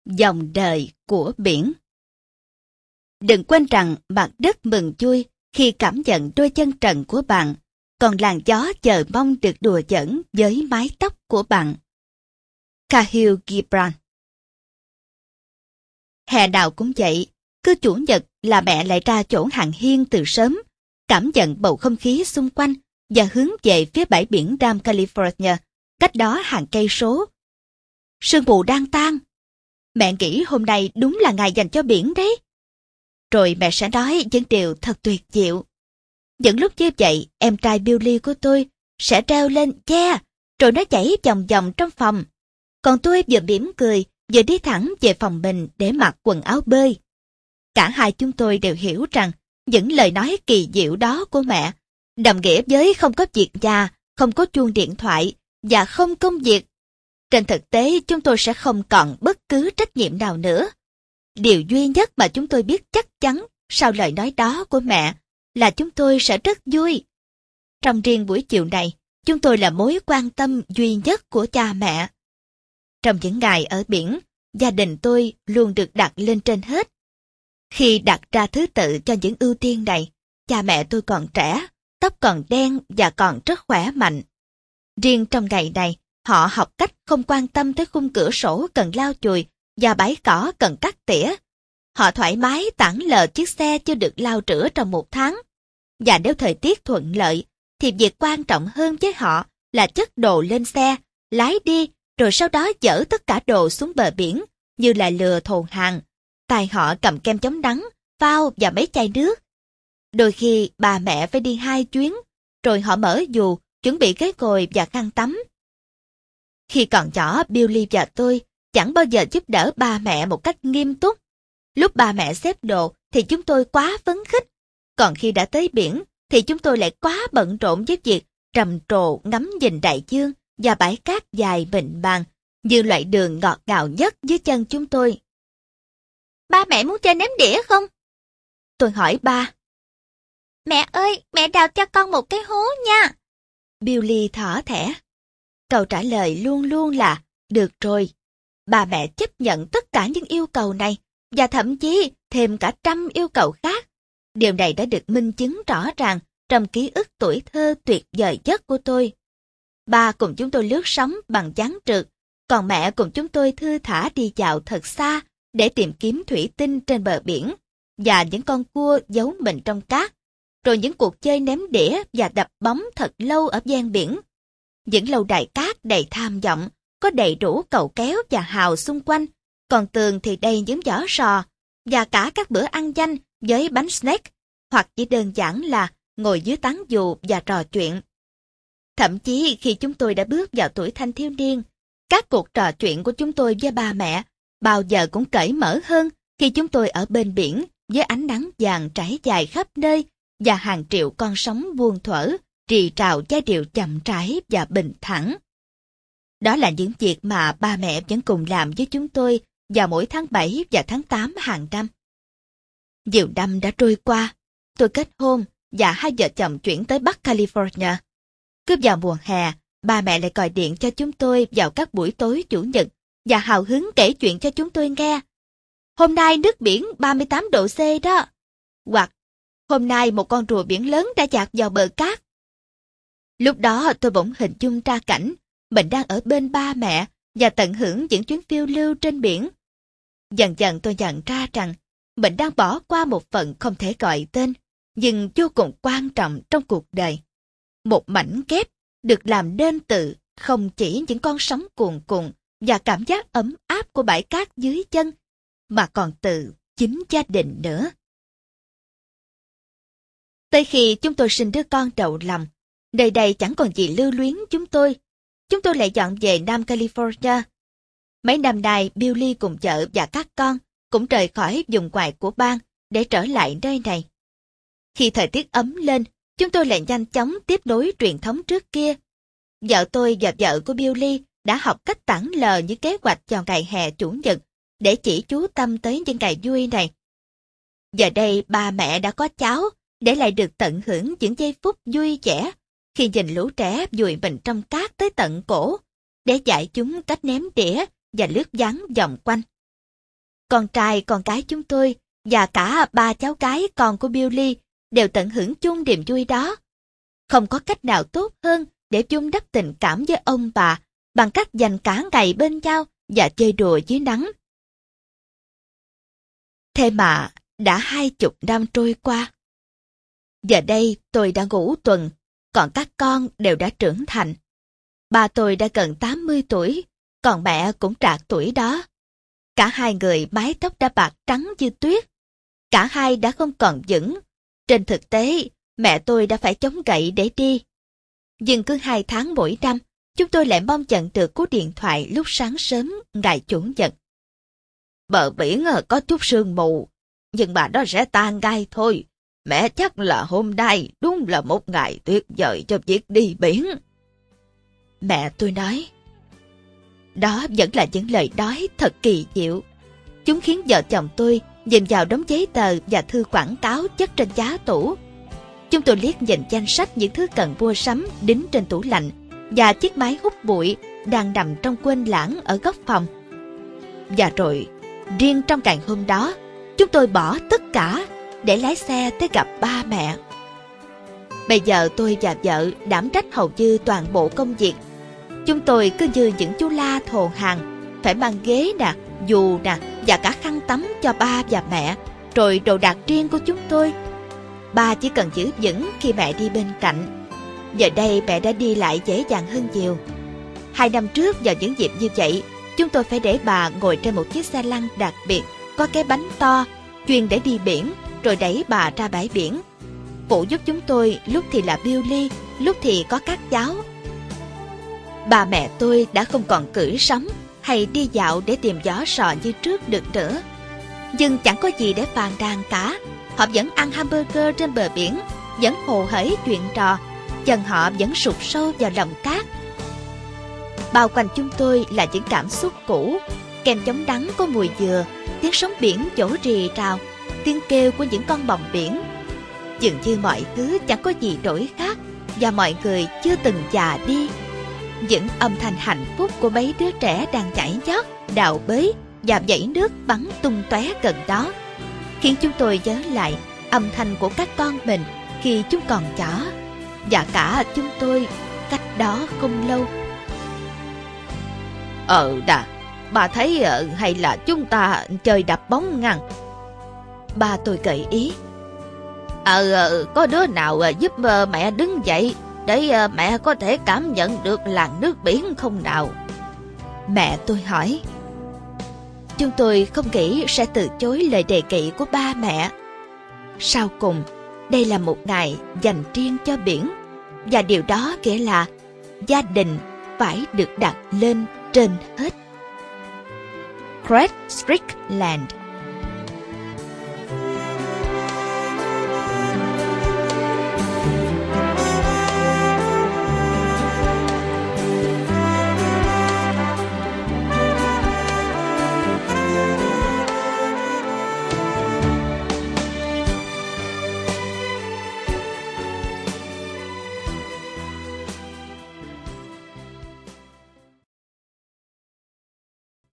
Dòng đời của biển. Đừng quên rằng mặt đất mừng vui khi cảm nhận đôi chân trần của bạn, còn làn gió chờ mong được đùa giỡn với mái tóc của bạn. Khalil Gibran. Hè nào cũng vậy, cứ chủ nhật là mẹ lại ra chỗ hàng hiên từ sớm, cảm nhận bầu không khí xung quanh và hướng về phía bãi biển Nam California, cách đó hàng cây số. Sương mù đang tan. Mẹ nghĩ hôm nay đúng là ngày dành cho biển đấy. Rồi mẹ sẽ nói những điều thật tuyệt diệu. Những lúc như vậy, em trai Billy của tôi sẽ reo lên yeah, rồi nó chảy vòng vòng trong phòng. Còn tôi vừa mỉm cười, vừa đi thẳng về phòng mình để mặc quần áo bơi. Cả hai chúng tôi đều hiểu rằng những lời nói kỳ diệu đó của mẹ đồng nghĩa với không có việc nhà, không có chuông điện thoại và không công việc. Trên thực tế, chúng tôi sẽ không còn bất cứ trách nhiệm nào nữa. Điều duy nhất mà chúng tôi biết chắc chắn sau lời nói đó của mẹ là chúng tôi sẽ rất vui. Trong riêng buổi chiều này, chúng tôi là mối quan tâm duy nhất của cha mẹ. Trong những ngày ở biển, gia đình tôi luôn được đặt lên trên hết. Khi đặt ra thứ tự cho những ưu tiên này, cha mẹ tôi còn trẻ, tóc còn đen và còn rất khỏe mạnh. Riêng trong ngày này, họ học cách không quan tâm tới khung cửa sổ cần lau chùi và bãi cỏ cần cắt tỉa. Họ thoải mái tản lờ chiếc xe chưa được lau rửa trong 1 tháng. Và nếu thời tiết thuận lợi, thì việc quan trọng hơn với họ là chất đồ lên xe, lái đi, rồi sau đó dỡ tất cả đồ xuống bờ biển, như là lừa thồn hàng. Tay họ cầm kem chống nắng, phao và mấy chai nước. Đôi khi bà mẹ phải đi 2 chuyến, rồi họ mở dù, chuẩn bị cái gồi và khăn tắm. Khi còn nhỏ, Billy và tôi chẳng bao giờ giúp đỡ ba mẹ một cách nghiêm túc. Lúc ba mẹ xếp đồ thì chúng tôi quá phấn khích. Còn khi đã tới biển thì chúng tôi lại quá bận rộn với việc trầm trồ ngắm nhìn đại dương và bãi cát dài mịn màng như loại đường ngọt ngào nhất dưới chân chúng tôi. Ba mẹ muốn chơi ném đĩa không? Tôi hỏi ba. Mẹ ơi, mẹ đào cho con một cái hố nha. Billy thỏ thẻ. Câu trả lời luôn luôn là, được rồi. Bà mẹ chấp nhận tất cả những yêu cầu này, và thậm chí thêm cả 100 yêu cầu khác. Điều này đã được minh chứng rõ ràng trong ký ức tuổi thơ tuyệt vời nhất của tôi. Ba cùng chúng tôi lướt sóng bằng ván trượt, còn mẹ cùng chúng tôi thư thả đi dạo thật xa để tìm kiếm thủy tinh trên bờ biển, và những con cua giấu mình trong cát, rồi những cuộc chơi ném đĩa và đập bóng thật lâu ở ven biển. Những lâu đài cát đầy tham vọng, có đầy đủ cầu kéo và hào xung quanh, còn tường thì đầy những vỏ sò, và cả các bữa ăn nhanh với bánh snack, hoặc chỉ đơn giản là ngồi dưới tán dù và trò chuyện. Thậm chí khi chúng tôi đã bước vào tuổi thanh thiếu niên, các cuộc trò chuyện của chúng tôi với ba mẹ bao giờ cũng cởi mở hơn khi chúng tôi ở bên biển với ánh nắng vàng trải dài khắp nơi và hàng triệu con sóng vuông thuở, rì rào giai điệu chậm rãi và bình thản. Đó là những việc mà ba mẹ vẫn cùng làm với chúng tôi vào mỗi tháng 7 và tháng 8 hàng năm. Nhiều năm đã trôi qua, tôi kết hôn và hai vợ chồng chuyển tới Bắc California. Cứ vào mùa hè, ba mẹ lại gọi điện cho chúng tôi vào các buổi tối chủ nhật và hào hứng kể chuyện cho chúng tôi nghe. Hôm nay nước biển 38 độ C đó. Hoặc, hôm nay một con rùa biển lớn đã dạt vào bờ cát. Lúc đó tôi bỗng hình dung ra cảnh mình đang ở bên ba mẹ và tận hưởng những chuyến phiêu lưu trên biển. Dần dần tôi nhận ra rằng mình đang bỏ qua một phần không thể gọi tên, nhưng vô cùng quan trọng trong cuộc đời. Một mảnh ghép được làm nên từ không chỉ những con sóng cuồn cuộn và cảm giác ấm áp của bãi cát dưới chân, mà còn từ chính gia đình nữa. Tới khi chúng tôi sinh đứa con đầu lòng, nơi đây chẳng còn gì lưu luyến chúng tôi. Chúng tôi lại dọn về Nam California. Mấy năm nay, Billy cùng vợ và các con cũng rời khỏi vùng ngoại của bang để trở lại nơi này. Khi thời tiết ấm lên, chúng tôi lại nhanh chóng tiếp nối truyền thống trước kia. Vợ tôi và vợ của Billy đã học cách tản lờ những kế hoạch vào ngày hè chủ nhật để chỉ chú tâm tới những ngày vui này. Giờ đây ba mẹ đã có cháu để lại được tận hưởng những giây phút vui vẻ khi nhìn lũ trẻ vùi mình trong cát tới tận cổ để dạy chúng cách ném đĩa và lướt ván vòng quanh. Con trai con cái chúng tôi và cả 3 cháu cái con của Billy đều tận hưởng chung niềm vui đó. Không có cách nào tốt hơn để vun đắp tình cảm với ông bà bằng cách dành cả ngày bên nhau và chơi đùa dưới nắng. Thế mà đã 20 năm trôi qua. Giờ đây tôi đã ngủ tuần, còn các con đều đã trưởng thành. Ba tôi đã gần 80 tuổi, còn mẹ cũng trạc tuổi đó. Cả hai người mái tóc đã bạc trắng như tuyết. Cả hai đã không còn vững. Trên thực tế, mẹ tôi đã phải chống gậy để đi. Nhưng cứ 2 tháng mỗi năm, chúng tôi lại mong nhận được cú điện thoại lúc sáng sớm ngày Chủ nhật. Bờ biển có chút sương mù, nhưng mà nó sẽ tan ngay thôi. Mẹ chắc là hôm nay đúng là một ngày tuyệt vời cho việc đi biển. Mẹ tôi nói. Đó vẫn là những lời nói thật kỳ diệu. Chúng khiến vợ chồng tôi nhìn vào đống giấy tờ và thư quảng cáo chất trên giá tủ. Chúng tôi liếc nhìn danh sách những thứ cần mua sắm đính trên tủ lạnh và chiếc máy hút bụi đang nằm trong quên lãng ở góc phòng. Và rồi, riêng trong ngày hôm đó, chúng tôi bỏ tất cả để lái xe tới gặp ba mẹ. Bây giờ tôi và vợ đảm trách hầu như toàn bộ công việc. Chúng tôi cứ như những chú la thồ hàng, phải mang ghế nè, dù nè và cả khăn tắm cho ba và mẹ, rồi đồ đạc riêng của chúng tôi. Ba chỉ cần giữ vững khi mẹ đi bên cạnh. Giờ đây mẹ đã đi lại dễ dàng hơn nhiều. 2 năm trước vào những dịp như vậy, chúng tôi phải để bà ngồi trên một chiếc xe lăn đặc biệt, có cái bánh to, chuyên để đi biển, rồi đẩy bà ra bãi biển. Phụ giúp chúng tôi lúc thì là Billy, lúc thì có các cháu. Ba mẹ tôi đã không còn cưỡi sóng hay đi dạo để tìm gió sò như trước được nữa. Nhưng chẳng có gì để phàn nàn cả. Họ vẫn ăn hamburger trên bờ biển, vẫn hồ hởi chuyện trò, chân họ vẫn sụt sâu vào lòng cát. Bao quanh chúng tôi là những cảm xúc cũ, kem chống đắng có mùi dừa, tiếng sóng biển vỗ rì rào, tiếng kêu của những con bòng biển. Dường như mọi thứ chẳng có gì đổi khác và mọi người chưa từng già đi. Những âm thanh hạnh phúc của mấy đứa trẻ đang nhảy nhót, đào bới và vẩy nước bắn tung tóe gần đó khiến chúng tôi nhớ lại âm thanh của các con mình khi chúng còn nhỏ, và cả chúng tôi cách đó không lâu. Bà thấy hay là chúng ta chơi đập bóng ngăn? Ba tôi gợi ý. Có đứa nào giúp mẹ đứng dậy để mẹ có thể cảm nhận được làn nước biển không nào? Mẹ tôi hỏi. Chúng tôi không nghĩ sẽ từ chối lời đề nghị của ba mẹ. Sau cùng, đây là một ngày dành riêng cho biển, và điều đó nghĩa là gia đình phải được đặt lên trên hết. Great Strickland.